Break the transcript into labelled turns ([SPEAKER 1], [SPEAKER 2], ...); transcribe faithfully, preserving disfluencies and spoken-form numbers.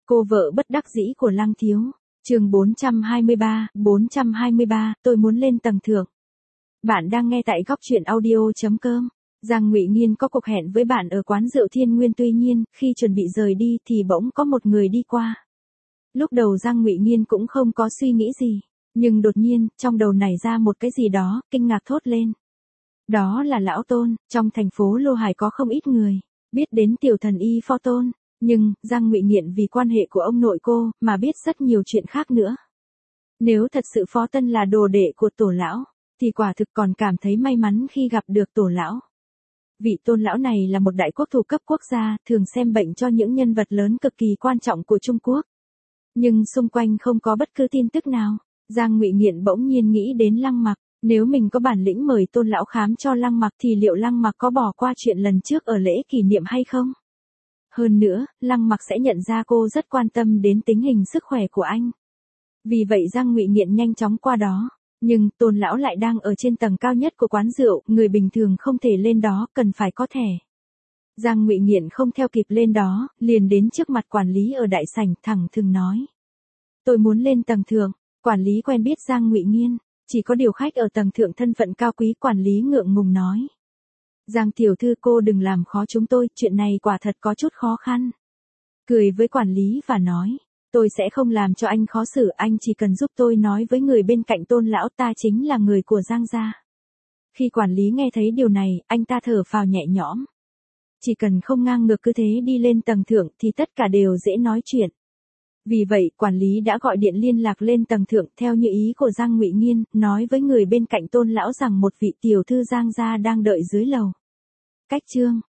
[SPEAKER 1] Cô vợ bất đắc dĩ của Lăng Thiếu. Chương bốn trăm hai mươi ba, bốn trăm hai mươi ba, tôi muốn lên tầng thượng. Bạn đang nghe tại góc truyện audio chấm com. Giang Ngụy Nghiên có cuộc hẹn với bạn ở quán rượu Thiên Nguyên, tuy nhiên, khi chuẩn bị rời đi thì bỗng có một người đi qua. Lúc đầu Giang Ngụy Nghiên cũng không có suy nghĩ gì, nhưng đột nhiên, trong đầu nảy ra một cái gì đó, kinh ngạc thốt lên. Đó là Lão Tôn. Trong thành phố Lô Hải có không ít người biết đến tiểu thần y Phó Tôn, nhưng Giang Ngụy Nghiên vì quan hệ của ông nội cô mà biết rất nhiều chuyện khác nữa. Nếu thật sự Phó Tân là đồ đệ của Tổ lão, thì quả thực còn cảm thấy may mắn khi gặp được Tổ lão. Vị Tôn lão này là một đại quốc thủ cấp quốc gia, thường xem bệnh cho những nhân vật lớn cực kỳ quan trọng của Trung Quốc. Nhưng xung quanh không có bất cứ tin tức nào. Giang Ngụy Nghiên bỗng nhiên nghĩ đến Lăng Mặc, nếu mình có bản lĩnh mời Tôn lão khám cho Lăng Mặc thì liệu Lăng Mặc có bỏ qua chuyện lần trước ở lễ kỷ niệm hay không? Hơn nữa, Lăng Mặc sẽ nhận ra cô rất quan tâm đến tình hình sức khỏe của anh. Vì vậy Giang Ngụy Nghiên nhanh chóng qua đó. Nhưng Tôn lão lại đang ở trên tầng cao nhất của quán rượu, người bình thường không thể lên đó, cần phải có thẻ. Giang Ngụy Nghiên không theo kịp lên đó, liền đến trước mặt quản lý ở đại sảnh, thẳng thừng nói: "Tôi muốn lên tầng thượng." Quản lý quen biết Giang Ngụy Nghiên, chỉ có điều khách ở tầng thượng thân phận cao quý, quản lý ngượng ngùng nói: "Giang tiểu thư, cô đừng làm khó chúng tôi, chuyện này quả thật có chút khó khăn." Cười với quản lý và nói: "Tôi sẽ không làm cho anh khó xử, anh chỉ cần giúp tôi nói với người bên cạnh Tôn lão, ta chính là người của Giang gia." Khi quản lý nghe thấy điều này, anh ta thở phào nhẹ nhõm. Chỉ cần không ngang ngược cứ thế đi lên tầng thượng thì tất cả đều dễ nói chuyện. Vì vậy, quản lý đã gọi điện liên lạc lên tầng thượng theo như ý của Giang Ngụy Nghiên, nói với người bên cạnh Tôn lão rằng một vị tiểu thư Giang gia đang đợi dưới lầu. Cách chương